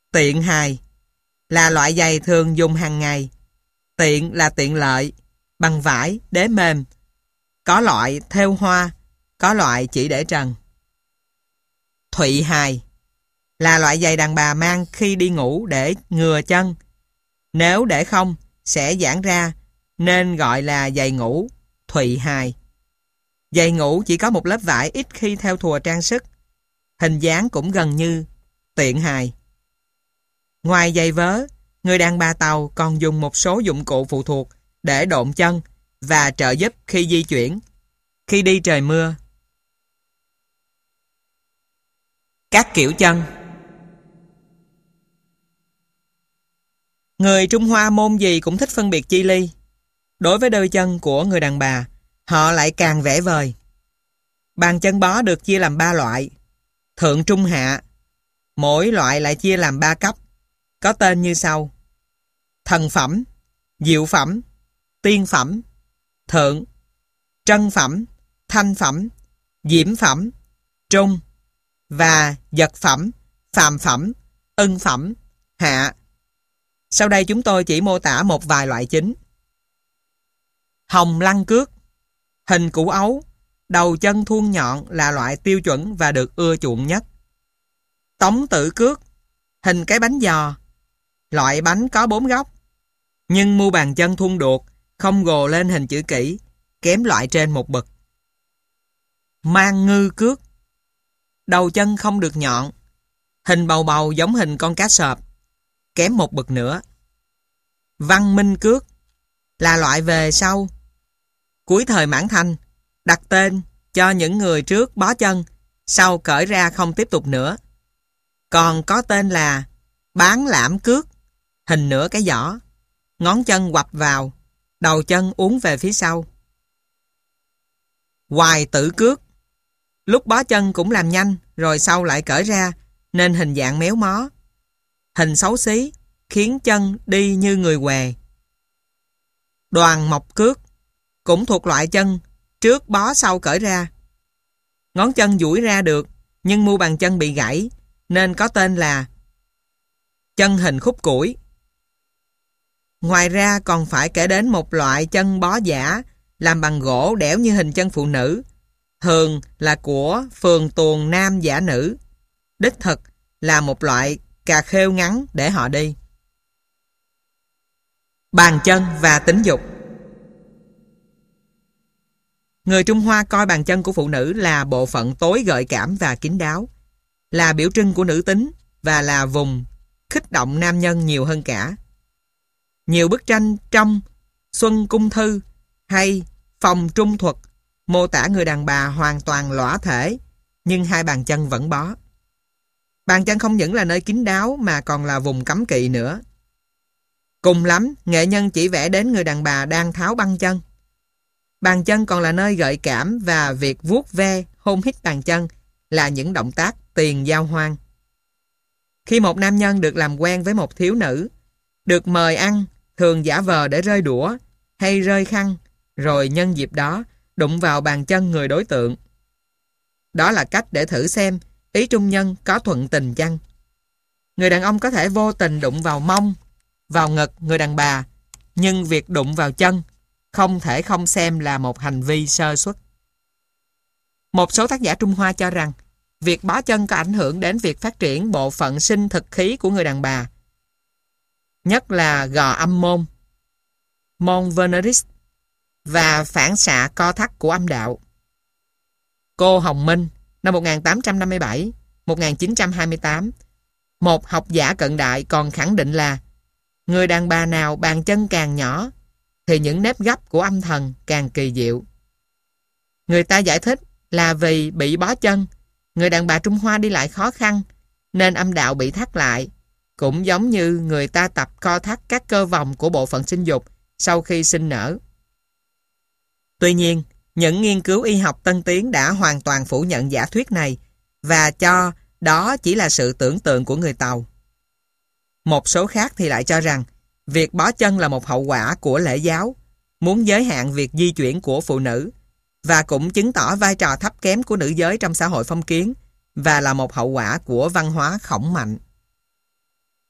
Tiện hài là loại giày thường dùng hàng ngày. Tiện là tiện lợi, bằng vải, đế mềm. Có loại thêu hoa, có loại chỉ để trần. Thụy hài là loại giày đàn bà mang khi đi ngủ để ngừa chân. Nếu để không, sẽ giãn ra, nên gọi là giày ngủ, thụy hài. Giày ngủ chỉ có một lớp vải, ít khi theo thùa trang sức. Hình dáng cũng gần như tiện hài. Ngoài giày vớ, người đàn bà Tàu còn dùng một số dụng cụ phụ thuộc để độn chân và trợ giúp khi di chuyển, khi đi trời mưa. Các kiểu chân. Người Trung Hoa môn gì cũng thích phân biệt chi ly. Đối với đôi chân của người đàn bà, họ lại càng vẽ vời. Bàn chân bó được chia làm ba loại: thượng, trung, hạ. Mỗi loại lại chia làm ba cấp, có tên như sau: thần phẩm, diệu phẩm, tiên phẩm, thượng, trân phẩm, thanh phẩm, diễm phẩm, trung và vật phẩm, phàm phẩm, ân phẩm, hạ. Sau đây chúng tôi chỉ mô tả một vài loại chính. Hồng lăng cước, hình củ ấu, đầu chân thuôn nhọn là loại tiêu chuẩn và được ưa chuộng nhất. Tống tử cước, hình cái bánh giò, loại bánh có bốn góc, nhưng mu bàn chân thuôn đuột, không gồ lên hình chữ kỷ, kém loại trên một bậc. Mang ngư cước, đầu chân không được nhọn, hình bầu bầu giống hình con cá sộp, kém một bậc nữa. Văn minh cước là loại về sau cuối thời Mãn Thanh, đặt tên cho những người trước bó chân, sau cởi ra không tiếp tục nữa. Còn có tên là bán lãm cước, hình nửa cái giỏ, ngón chân quặp vào, đầu chân uốn về phía sau. Hoài tử cước, lúc bó chân cũng làm nhanh rồi sau lại cởi ra, nên hình dạng méo mó, hình xấu xí, khiến chân đi như người què. Đoàn mộc cước cũng thuộc loại chân trước bó sau cởi ra. Ngón chân duỗi ra được, nhưng mu bàn chân bị gãy, nên có tên là chân hình khúc củi. Ngoài ra còn phải kể đến một loại chân bó giả làm bằng gỗ đẽo như hình chân phụ nữ, thường là của phường tuồng nam giả nữ. Đích thực là một loại cà khêu ngắn để họ đi. Bàn chân và tính dục. Người Trung Hoa coi bàn chân của phụ nữ là bộ phận tối gợi cảm và kín đáo, là biểu trưng của nữ tính và là vùng khích động nam nhân nhiều hơn cả. Nhiều bức tranh trong Xuân Cung Thư hay Phòng Trung Thuật mô tả người đàn bà hoàn toàn lõa thể, nhưng hai bàn chân vẫn bó. Bàn chân không những là nơi kín đáo mà còn là vùng cấm kỵ nữa. Cùng lắm, nghệ nhân chỉ vẽ đến người đàn bà đang tháo băng chân. Bàn chân còn là nơi gợi cảm, và việc vuốt ve, hôn hít bàn chân là những động tác tiền giao hoan. Khi một nam nhân được làm quen với một thiếu nữ, được mời ăn, thường giả vờ để rơi đũa hay rơi khăn, rồi nhân dịp đó đụng vào bàn chân người đối tượng. Đó là cách để thử xem ý trung nhân có thuận tình chăng. Người đàn ông có thể vô tình đụng vào mông, vào ngực người đàn bà, nhưng việc đụng vào chân không thể không xem là một hành vi sơ suất. Một số tác giả Trung Hoa cho rằng việc bó chân có ảnh hưởng đến việc phát triển bộ phận sinh thực khí của người đàn bà, nhất là gò âm môn, môn veneris, và phản xạ co thắt của âm đạo. Cô Hồng Minh, năm một nghìn tám trăm năm mươi bảy đến một nghìn chín trăm hai mươi tám, một học giả cận đại, còn khẳng định là người đàn bà nào bàn chân càng nhỏ thì những nếp gấp của âm thần càng kỳ diệu. Người ta giải thích là vì bị bó chân, người đàn bà Trung Hoa đi lại khó khăn, nên âm đạo bị thắt lại, cũng giống như người ta tập co thắt các cơ vòng của bộ phận sinh dục sau khi sinh nở. Tuy nhiên, những nghiên cứu y học tân tiến đã hoàn toàn phủ nhận giả thuyết này và cho đó chỉ là sự tưởng tượng của người Tàu. Một số khác thì lại cho rằng việc bó chân là một hậu quả của lễ giáo, muốn giới hạn việc di chuyển của phụ nữ, và cũng chứng tỏ vai trò thấp kém của nữ giới trong xã hội phong kiến, và là một hậu quả của văn hóa khổng mạnh.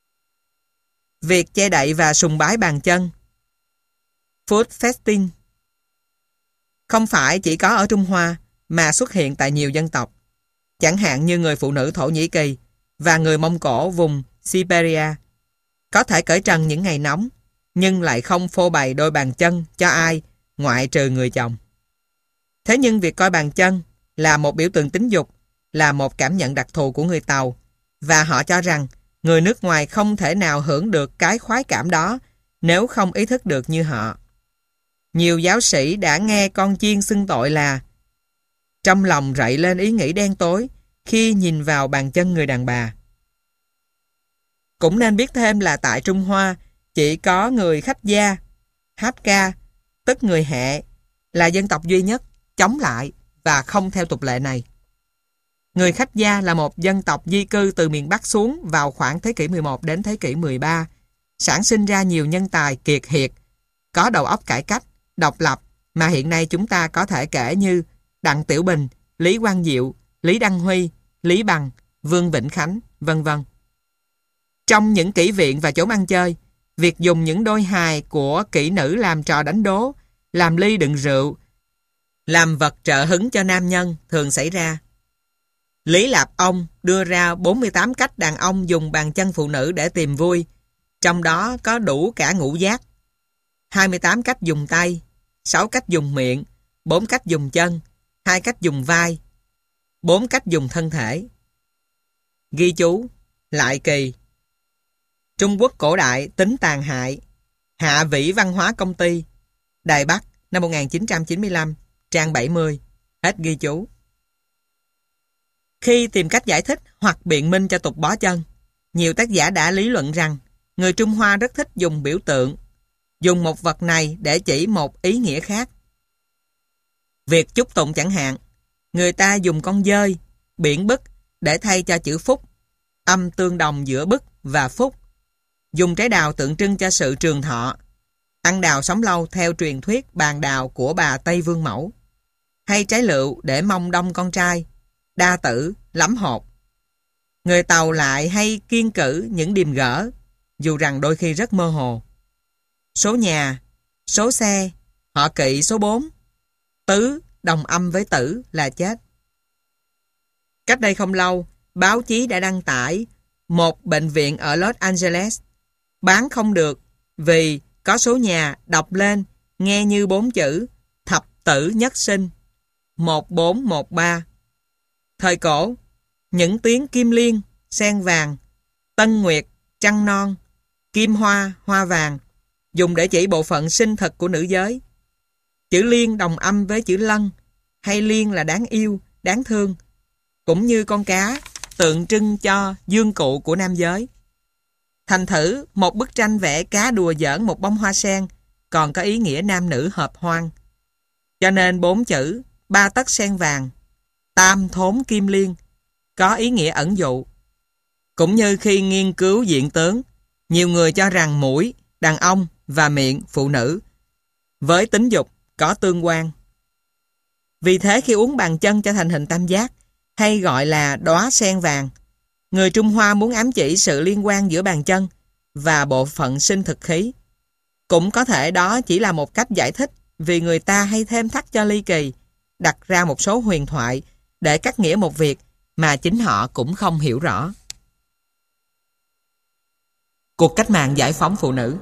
Việc che đậy và sùng bái bàn chân, foot festing, không phải chỉ có ở Trung Hoa mà xuất hiện tại nhiều dân tộc, chẳng hạn như người phụ nữ Thổ Nhĩ Kỳ và người Mông Cổ vùng Siberia. Có thể cởi trần những ngày nóng, nhưng lại không phô bày đôi bàn chân cho ai ngoại trừ người chồng. Thế nhưng việc coi bàn chân là một biểu tượng tính dục, là một cảm nhận đặc thù của người Tàu, và họ cho rằng người nước ngoài không thể nào hưởng được cái khoái cảm đó nếu không ý thức được như họ. Nhiều giáo sĩ đã nghe con chiên xưng tội là trong lòng rậy lên ý nghĩ đen tối khi nhìn vào bàn chân người đàn bà. Cũng nên biết thêm là tại Trung Hoa chỉ có người khách gia, Hakka, tức người Hệ, là dân tộc duy nhất chống lại và không theo tục lệ này. Người khách gia là một dân tộc di cư từ miền Bắc xuống vào khoảng thế kỷ mười một đến thế kỷ mười ba, sản sinh ra nhiều nhân tài kiệt hiệt, có đầu óc cải cách, độc lập mà hiện nay chúng ta có thể kể như Đặng Tiểu Bình, Lý Quang Diệu, Lý Đăng Huy, Lý Bằng, Vương Vĩnh Khánh, vân vân. Trong những kỹ viện và chỗ ăn chơi, việc dùng những đôi hài của kỹ nữ làm trò đánh đố, làm ly đựng rượu, làm vật trợ hứng cho nam nhân thường xảy ra. Lý Lạp Ông đưa ra bốn mươi tám cách đàn ông dùng bàn chân phụ nữ để tìm vui, trong đó có đủ cả ngũ giác. hai mươi tám cách dùng tay, sáu cách dùng miệng, bốn cách dùng chân, hai cách dùng vai, bốn cách dùng thân thể. Ghi chú, Lại Kỳ. Trung Quốc cổ đại tính tàn hại. Hạ Vĩ Văn hóa Công ty, Đài Bắc, năm một nghìn chín trăm chín mươi lăm, trang bảy mươi. Hết ghi chú. Khi tìm cách giải thích hoặc biện minh cho tục bó chân, nhiều tác giả đã lý luận rằng người Trung Hoa rất thích dùng biểu tượng, dùng một vật này để chỉ một ý nghĩa khác. Việc chúc tụng chẳng hạn, người ta dùng con dơi, biển bức để thay cho chữ phúc, âm tương đồng giữa bức và phúc. Dùng trái đào tượng trưng cho sự trường thọ, ăn đào sống lâu theo truyền thuyết bàn đào của bà Tây Vương Mẫu, hay trái lựu để mong đông con trai, đa tử, lắm hột. Người Tàu lại hay kiêng cữ những điềm gỡ, dù rằng đôi khi rất mơ hồ. Số nhà, số xe, họ kỵ số bốn, tứ đồng âm với tử là chết. Cách đây không lâu, báo chí đã đăng tải một bệnh viện ở Los Angeles bán không được vì có số nhà đọc lên nghe như bốn chữ thập tử nhất sinh một bốn một ba. Thời cổ, những tiếng kim liên, sen vàng, tân nguyệt, trăng non, kim hoa, hoa vàng dùng để chỉ bộ phận sinh thực của nữ giới. Chữ liên đồng âm với chữ lân, hay liên là đáng yêu, đáng thương, cũng như con cá tượng trưng cho dương cụ của nam giới. Thành thử, một bức tranh vẽ cá đùa giỡn một bông hoa sen còn có ý nghĩa nam nữ hợp hoan. Cho nên bốn chữ ba tấc sen vàng, tam thốn kim liên có ý nghĩa ẩn dụ. Cũng như khi nghiên cứu diện tướng, nhiều người cho rằng mũi, đàn ông và miệng, phụ nữ, với tính dục có tương quan. Vì thế khi uống bàn chân cho thành hình tam giác, hay gọi là đóa sen vàng, người Trung Hoa muốn ám chỉ sự liên quan giữa bàn chân và bộ phận sinh thực khí. Cũng có thể đó chỉ là một cách giải thích vì người ta hay thêm thắt cho ly kỳ, đặt ra một số huyền thoại để cắt nghĩa một việc mà chính họ cũng không hiểu rõ. Cuộc cách mạng giải phóng phụ nữ.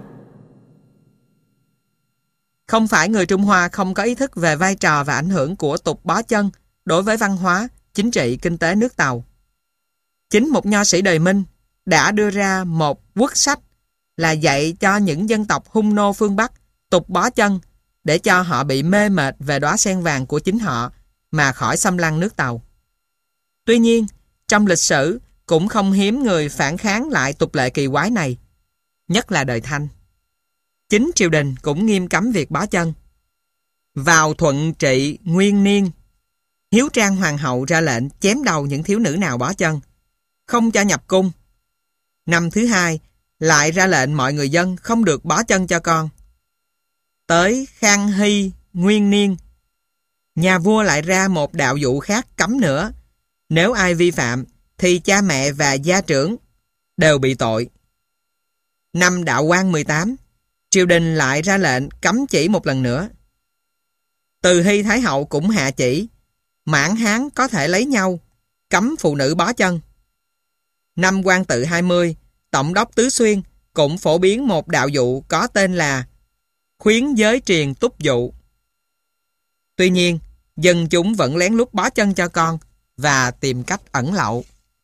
Không phải người Trung Hoa không có ý thức về vai trò và ảnh hưởng của tục bó chân đối với văn hóa, chính trị, kinh tế nước Tàu. Chính một nho sĩ đời Minh đã đưa ra một quốc sách là dạy cho những dân tộc Hung nô phương Bắc tục bó chân để cho họ bị mê mệt về đóa sen vàng của chính họ mà khỏi xâm lăng nước Tàu. Tuy nhiên, trong lịch sử cũng không hiếm người phản kháng lại tục lệ kỳ quái này, nhất là đời Thanh. Chính triều đình cũng nghiêm cấm việc bó chân. Vào Thuận Trị Nguyên Niên, Hiếu Trang Hoàng hậu ra lệnh chém đầu những thiếu nữ nào bó chân, không cho nhập cung. Năm thứ hai, lại ra lệnh mọi người dân không được bó chân cho con. Tới Khang Hy Nguyên Niên, nhà vua lại ra một đạo dụ khác cấm nữa. Nếu ai vi phạm, thì cha mẹ và gia trưởng đều bị tội. Năm Đạo Quang mười tám, triều đình lại ra lệnh cấm chỉ một lần nữa. Từ Hy Thái Hậu cũng hạ chỉ, Mãn Hán có thể lấy nhau, cấm phụ nữ bó chân. Năm Quang Tự hai mươi, Tổng đốc Tứ Xuyên cũng phổ biến một đạo dụ có tên là khuyến giới triền túc dụ. Tuy nhiên, dân chúng vẫn lén lút bó chân cho con và tìm cách ẩn lậu.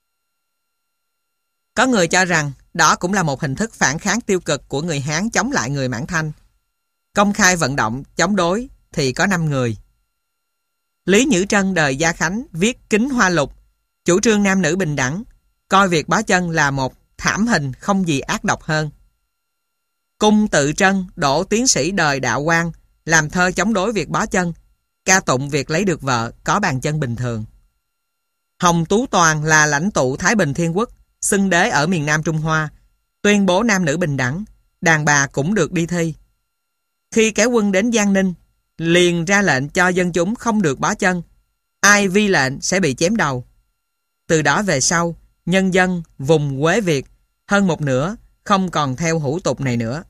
Có người cho rằng đó cũng là một hình thức phản kháng tiêu cực của người Hán chống lại người Mãn Thanh. Công khai vận động chống đối thì có năm người. Lý Nhữ Trân đời Gia Khánh viết Kính Hoa Lục, chủ trương nam nữ bình đẳng, coi việc bó chân là một thảm hình không gì ác độc hơn. Cung Tự Trân, đỗ tiến sĩ đời Đạo Quang, làm thơ chống đối việc bó chân, ca tụng việc lấy được vợ có bàn chân bình thường. Hồng Tú Toàn là lãnh tụ Thái Bình Thiên Quốc, xưng đế ở miền Nam Trung Hoa, tuyên bố nam nữ bình đẳng, đàn bà cũng được đi thi. Khi kéo quân đến Giang Ninh, liền ra lệnh cho dân chúng không được bó chân, ai vi lệnh sẽ bị chém đầu. Từ đó về sau, nhân dân vùng Quế Việt hơn một nửa không còn theo hủ tục này nữa.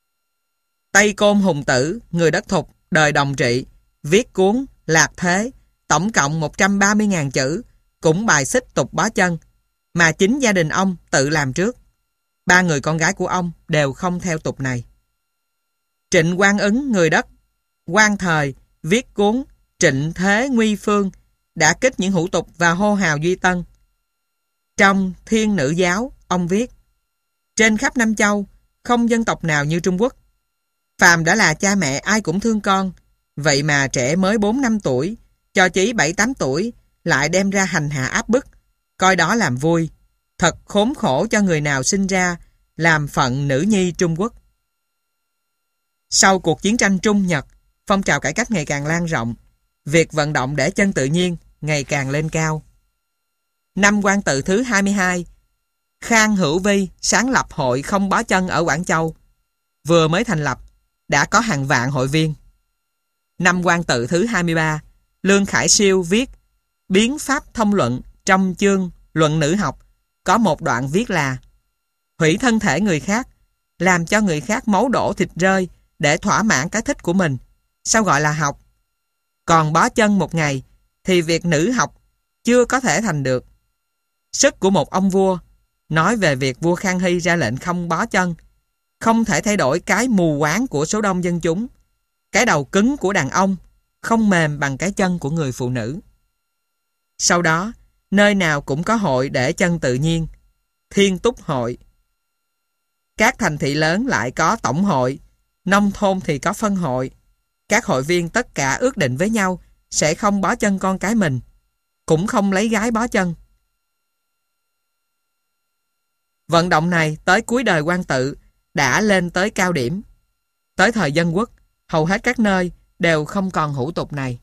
Tây Côn Hùng Tử, người đất Thục, đời Đồng Trị, viết cuốn Lạc Thế, tổng cộng một trăm ba mươi nghìn chữ, cũng bài xích tục bó chân, mà chính gia đình ông tự làm trước. Ba người con gái của ông đều không theo tục này. Trịnh Quang Ứng, người đất Quan Thời, viết cuốn Trịnh Thế Nguy Phương, đã kích những hủ tục và hô hào duy tân. Trong Thiên Nữ Giáo, ông viết: trên khắp Nam Châu, không dân tộc nào như Trung Quốc. Phàm đã là cha mẹ ai cũng thương con, vậy mà trẻ mới bốn năm tuổi, cho chí bảy tám tuổi, lại đem ra hành hạ áp bức, coi đó làm vui. Thật khốn khổ cho người nào sinh ra làm phận nữ nhi Trung Quốc. Sau cuộc chiến tranh Trung Nhật, phong trào cải cách ngày càng lan rộng, việc vận động để chân tự nhiên ngày càng lên cao. Năm Quang Tự thứ hai mươi hai, Khang Hữu Vi sáng lập hội không bó chân ở Quảng Châu. Vừa mới thành lập, đã có hàng vạn hội viên. Năm Quang Tự thứ hai mươi ba, Lương Khải Siêu viết Biến Pháp Thông Luận, trong chương Luận Nữ Học, có một đoạn viết là: hủy thân thể người khác, làm cho người khác máu đổ thịt rơi để thỏa mãn cái thích của mình, sao gọi là học? Còn bó chân một ngày thì việc nữ học chưa có thể thành được. Sức của một ông vua, nói về việc vua Khang Hy ra lệnh không bó chân, không thể thay đổi cái mù quáng của số đông dân chúng. Cái đầu cứng của đàn ông không mềm bằng cái chân của người phụ nữ. Sau đó, nơi nào cũng có hội để chân tự nhiên, Thiên Túc Hội. Các thành thị lớn lại có tổng hội, nông thôn thì có phân hội. Các hội viên tất cả ước định với nhau sẽ không bó chân con cái mình, cũng không lấy gái bó chân. Vận động này tới cuối đời Quang Tự đã lên tới cao điểm. Tới thời Dân Quốc, hầu hết các nơi đều không còn hủ tục này.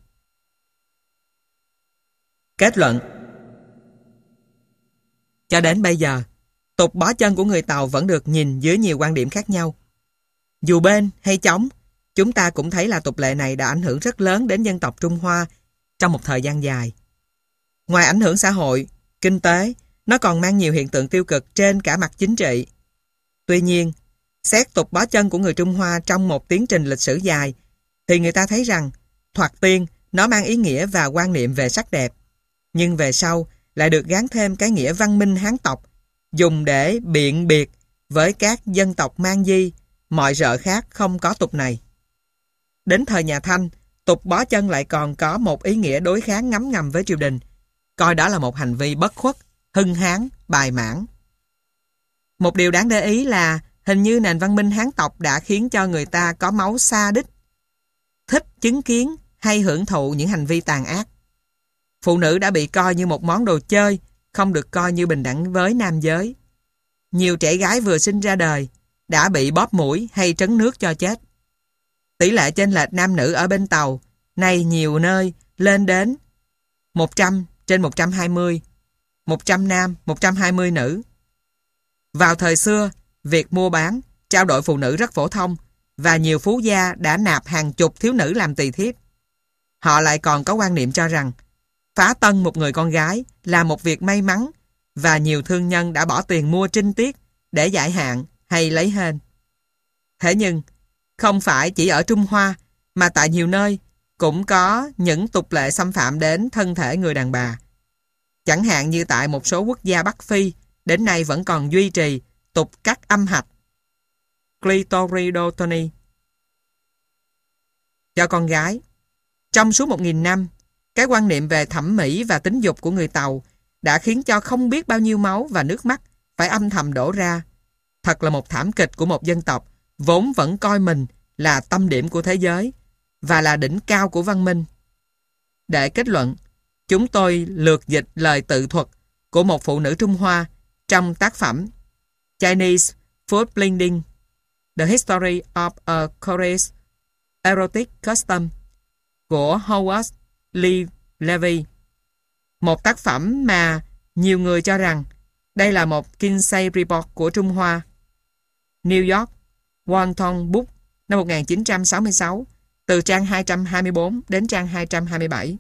Kết luận: cho đến bây giờ, tục bó chân của người Tàu vẫn được nhìn dưới nhiều quan điểm khác nhau. Dù bên hay chống, chúng ta cũng thấy là tục lệ này đã ảnh hưởng rất lớn đến dân tộc Trung Hoa trong một thời gian dài. Ngoài ảnh hưởng xã hội, kinh tế, nó còn mang nhiều hiện tượng tiêu cực trên cả mặt chính trị. Tuy nhiên, xét tục bó chân của người Trung Hoa trong một tiến trình lịch sử dài, thì người ta thấy rằng, thoạt tiên, nó mang ý nghĩa và quan niệm về sắc đẹp, nhưng về sau lại được gán thêm cái nghĩa văn minh Hán tộc, dùng để biện biệt với các dân tộc mang di, mọi rợ khác không có tục này. Đến thời nhà Thanh, tục bó chân lại còn có một ý nghĩa đối kháng ngấm ngầm với triều đình, coi đó là một hành vi bất khuất, hưng hán, bài mãn. Một điều đáng để ý là hình như nền văn minh Hán tộc đã khiến cho người ta có máu sa đích, thích chứng kiến hay hưởng thụ những hành vi tàn ác. Phụ nữ đã bị coi như một món đồ chơi, không được coi như bình đẳng với nam giới. Nhiều trẻ gái vừa sinh ra đời đã bị bóp mũi hay trấn nước cho chết. Tỷ lệ chênh lệch nam nữ ở bên Tàu nay nhiều nơi lên đến một trăm trên một trăm hai mươi, một trăm nam, một trăm hai mươi nữ. Vào thời xưa, việc mua bán, trao đổi phụ nữ rất phổ thông và nhiều phú gia đã nạp hàng chục thiếu nữ làm tỳ thiếp. Họ lại còn có quan niệm cho rằng phá tân một người con gái là một việc may mắn và nhiều thương nhân đã bỏ tiền mua trinh tiết để giải hạn hay lấy hên. Thế nhưng, không phải chỉ ở Trung Hoa, mà tại nhiều nơi cũng có những tục lệ xâm phạm đến thân thể người đàn bà. Chẳng hạn như tại một số quốc gia Bắc Phi, đến nay vẫn còn duy trì tục cắt âm hạch clitoridotomy cho con gái. Trong suốt một nghìn năm, cái quan niệm về thẩm mỹ và tính dục của người Tàu đã khiến cho không biết bao nhiêu máu và nước mắt phải âm thầm đổ ra. Thật là một thảm kịch của một dân tộc vốn vẫn coi mình là tâm điểm của thế giới và là đỉnh cao của văn minh. Để kết luận, chúng tôi lược dịch lời tự thuật của một phụ nữ Trung Hoa trong tác phẩm Chinese Food Blending, The History of a Korea's Erotic Custom của Howard Lee Levy. Một tác phẩm mà nhiều người cho rằng đây là một Kinsey Report của Trung Hoa. New York, Walton Book năm một nghìn chín trăm sáu mươi sáu, từ trang hai trăm hai mươi bốn đến trang hai trăm hai mươi bảy.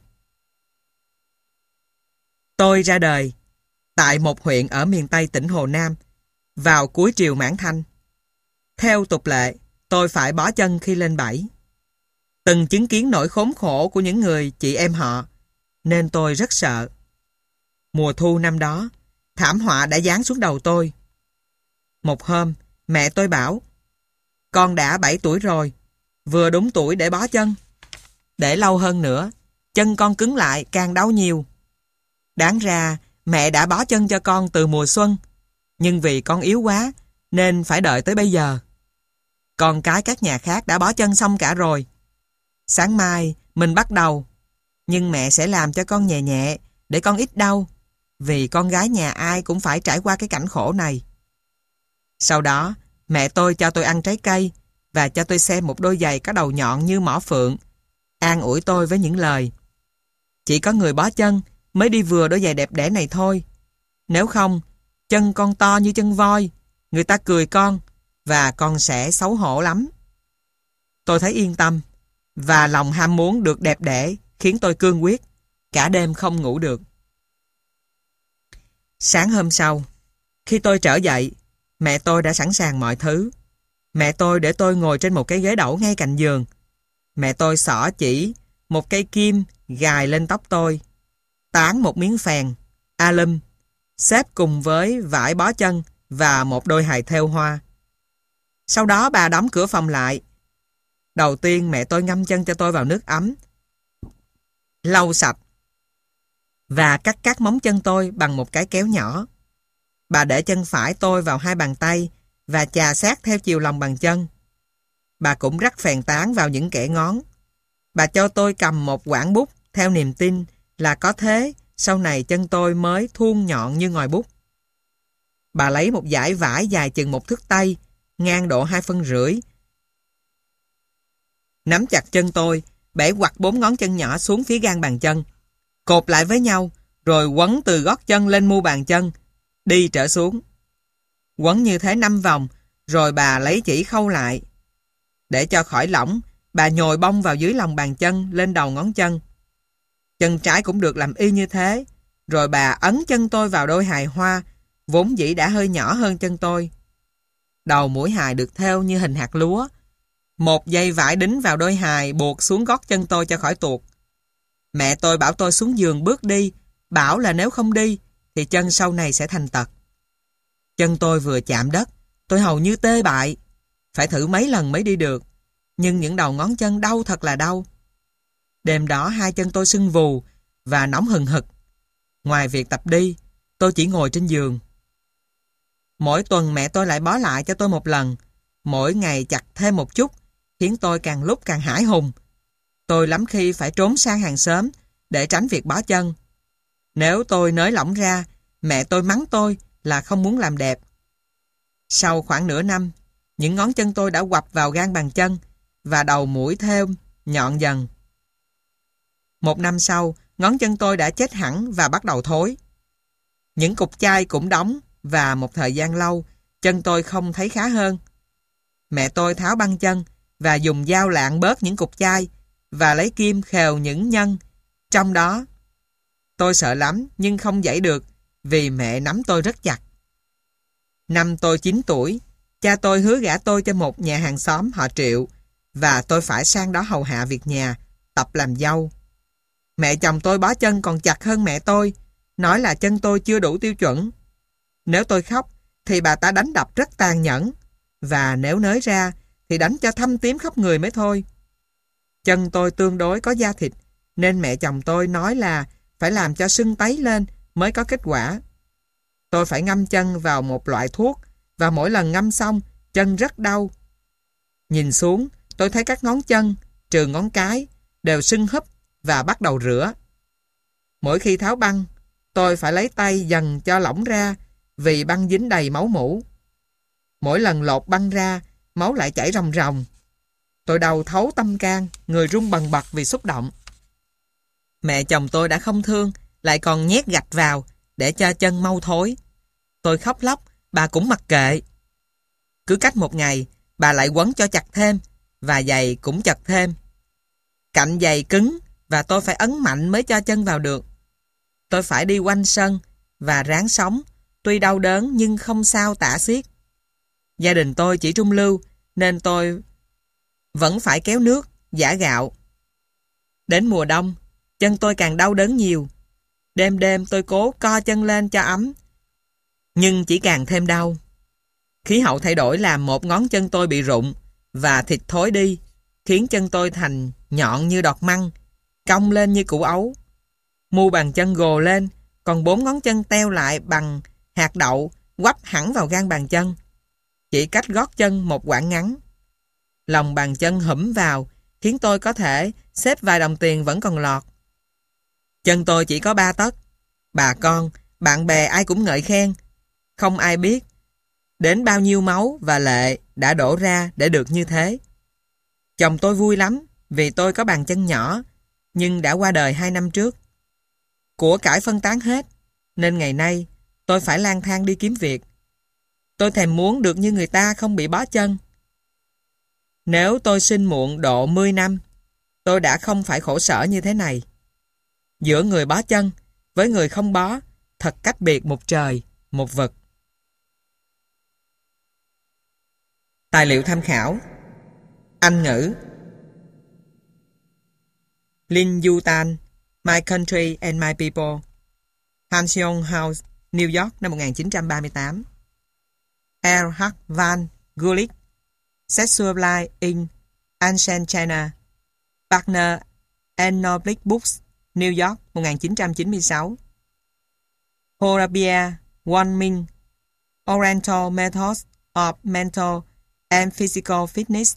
Tôi ra đời tại một huyện ở miền Tây tỉnh Hồ Nam vào cuối triều Mãn Thanh. Theo tục lệ, tôi phải bó chân khi lên bảy. Từng chứng kiến nỗi khốn khổ của những người chị em họ, nên tôi rất sợ. Mùa thu năm đó, thảm họa đã giáng xuống đầu tôi. Một hôm, mẹ tôi bảo, con đã bảy tuổi rồi, vừa đúng tuổi để bó chân. Để lâu hơn nữa, chân con cứng lại càng đau nhiều. Đáng ra, mẹ đã bó chân cho con từ mùa xuân, nhưng vì con yếu quá, nên phải đợi tới bây giờ. Con cái các nhà khác đã bó chân xong cả rồi. Sáng mai, mình bắt đầu, nhưng mẹ sẽ làm cho con nhẹ nhẹ, để con ít đau, vì con gái nhà ai cũng phải trải qua cái cảnh khổ này. Sau đó, mẹ tôi cho tôi ăn trái cây và cho tôi xem một đôi giày có đầu nhọn như mỏ phượng, an ủi tôi với những lời: chỉ có người bó chân mới đi vừa đôi giày đẹp đẽ này thôi. Nếu không, chân con to như chân voi, người ta cười con và con sẽ xấu hổ lắm. Tôi thấy yên tâm và lòng ham muốn được đẹp đẽ khiến tôi cương quyết, cả đêm không ngủ được. Sáng hôm sau, khi tôi trở dậy, mẹ tôi đã sẵn sàng mọi thứ. Mẹ tôi để tôi ngồi trên một cái ghế đẩu ngay cạnh giường. Mẹ tôi xỏ chỉ một cây kim gài lên tóc tôi, tán một miếng phèn, alum, xếp cùng với vải bó chân và một đôi hài thêu hoa. Sau đó bà đóng cửa phòng lại. Đầu tiên mẹ tôi ngâm chân cho tôi vào nước ấm, lau sạch và cắt cắt móng chân tôi bằng một cái kéo nhỏ. Bà để chân phải tôi vào hai bàn tay và chà sát theo chiều lòng bàn chân. Bà cũng rắc phèn tán vào những kẽ ngón. Bà cho tôi cầm một quảng bút theo niềm tin là có thế sau này chân tôi mới thuôn nhọn như ngòi bút. Bà lấy một dải vải dài chừng một thước tây, ngang độ hai phân rưỡi, nắm chặt chân tôi, bẻ quặt bốn ngón chân nhỏ xuống phía gan bàn chân, cột lại với nhau, rồi quấn từ gót chân lên mu bàn chân, đi trở xuống. Quấn như thế năm vòng, rồi bà lấy chỉ khâu lại. Để cho khỏi lỏng, bà nhồi bông vào dưới lòng bàn chân lên đầu ngón chân. Chân trái cũng được làm y như thế, rồi bà ấn chân tôi vào đôi hài hoa, vốn dĩ đã hơi nhỏ hơn chân tôi. Đầu mũi hài được thêu như hình hạt lúa. Một dây vải đính vào đôi hài buộc xuống gót chân tôi cho khỏi tuột. Mẹ tôi bảo tôi xuống giường bước đi, bảo là nếu không đi thì chân sau này sẽ thành tật. Chân tôi vừa chạm đất, tôi hầu như tê bại, phải thử mấy lần mới đi được, nhưng những đầu ngón chân đau thật là đau. Đêm đó hai chân tôi sưng vù và nóng hừng hực. Ngoài việc tập đi, tôi chỉ ngồi trên giường. Mỗi tuần mẹ tôi lại bó lại cho tôi một lần, mỗi ngày chặt thêm một chút, khiến tôi càng lúc càng hãi hùng. Tôi lắm khi phải trốn sang hàng xóm để tránh việc bó chân. Nếu tôi nới lỏng ra, mẹ tôi mắng tôi là không muốn làm đẹp. Sau khoảng nửa năm, những ngón chân tôi đã quặp vào gan bàn chân và đầu mũi thêu nhọn dần. Một năm sau, ngón chân tôi đã chết hẳn và bắt đầu thối. Những cục chai cũng đóng và một thời gian lâu, chân tôi không thấy khá hơn. Mẹ tôi tháo băng chân và dùng dao lạng bớt những cục chai và lấy kim khều những nhân trong đó. Tôi sợ lắm nhưng không dãy được vì mẹ nắm tôi rất chặt. Năm tôi chín tuổi, Cha tôi hứa gả tôi cho một nhà hàng xóm họ Triệu và tôi phải sang đó hầu hạ việc nhà, tập làm dâu. Mẹ chồng tôi bó chân còn chặt hơn mẹ tôi, nói là chân tôi chưa đủ tiêu chuẩn. Nếu tôi khóc thì bà ta đánh đập rất tàn nhẫn, và nếu nới ra thì đánh cho thâm tím khắp người mới thôi. Chân tôi tương đối có da thịt, nên mẹ chồng tôi nói là phải làm cho sưng tấy lên mới có kết quả. Tôi phải ngâm chân vào một loại thuốc, và mỗi lần ngâm xong, chân rất đau. Nhìn xuống, tôi thấy các ngón chân, trừ ngón cái, đều sưng húp và bắt đầu rửa. Mỗi khi tháo băng, tôi phải lấy tay dần cho lỏng ra vì băng dính đầy máu mủ. Mỗi lần lột băng ra, máu lại chảy ròng ròng. Tôi đau thấu tâm can, người run bần bật vì xúc động. Mẹ chồng tôi đã không thương, lại còn nhét gạch vào để cho chân mau thối. Tôi khóc lóc, bà cũng mặc kệ. Cứ cách một ngày, bà lại quấn cho chặt thêm, và giày cũng chặt thêm. Cạnh giày cứng, và tôi phải ấn mạnh mới cho chân vào được. Tôi phải đi quanh sân và ráng sống, tuy đau đớn nhưng không sao tả xiết. Gia đình tôi chỉ trung lưu, nên tôi vẫn phải kéo nước, giã gạo. Đến mùa đông, chân tôi càng đau đớn nhiều. Đêm đêm tôi cố co chân lên cho ấm, nhưng chỉ càng thêm đau. Khí hậu thay đổi làm một ngón chân tôi bị rụng và thịt thối đi, khiến chân tôi thành nhọn như đọt măng, cong lên như củ ấu. Mu bàn chân gồ lên, còn bốn ngón chân teo lại bằng hạt đậu quắp hẳn vào gan bàn chân, chỉ cách gót chân một quãng ngắn. Lòng bàn chân hủm vào, khiến tôi có thể xếp vài đồng tiền vẫn còn lọt. Chân tôi chỉ có ba tấc. Bà con, bạn bè ai cũng ngợi khen. Không ai biết đến bao nhiêu máu và lệ đã đổ ra để được như thế. Chồng tôi vui lắm vì tôi có bàn chân nhỏ, nhưng đã qua đời hai năm trước. Của cải phân tán hết, nên ngày nay tôi phải lang thang đi kiếm việc. Tôi thèm muốn được như người ta không bị bó chân. Nếu tôi sinh muộn độ mười năm, tôi đã không phải khổ sở như thế này. Giữa người bó chân với người không bó, thật cách biệt một trời, một vực. Tài liệu tham khảo: Anh ngữ Lin Yutan, My Country and My People, Pension House, New York năm một nghìn chín trăm ba mươi tám. R. H. Van Gulik, Sexual Life in Ancient China, Partner and Noblic Books, New York một nghìn chín trăm chín mươi sáu. Horabia Won-Minh, Oriental Methods of Mental and Physical Fitness,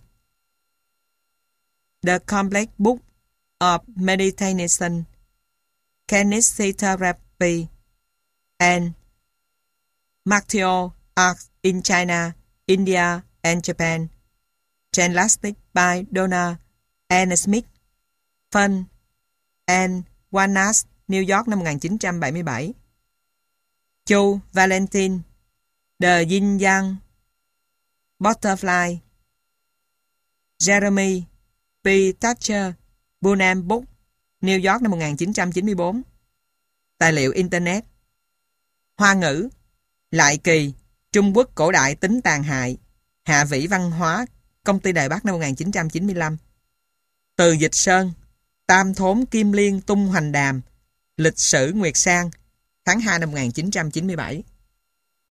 The Complex Book of Meditation, Kinesiotherapy, and Martial Arts in China, India and Japan, translated by Donna N. Smith, Fun and Wanas, New York năm một nghìn chín trăm bảy mươi bảy. Chu Valentin, The Yin Yang Butterfly, Jeremy P. Thatcher, Bunam Book, New York năm một nghìn chín trăm chín mươi bốn. Tài liệu Internet: Hoa ngữ, Lại Kỳ, Trung Quốc cổ đại tính tàn hại, Hạ Vĩ Văn hóa, Công ty Đài Bắc năm một nghìn chín trăm chín mươi lăm. Từ Dịch Sơn, Tam Thốn Kim Liên Tung Hoành Đàm, Lịch sử Nguyệt Sang, tháng hai năm một nghìn chín trăm chín mươi bảy.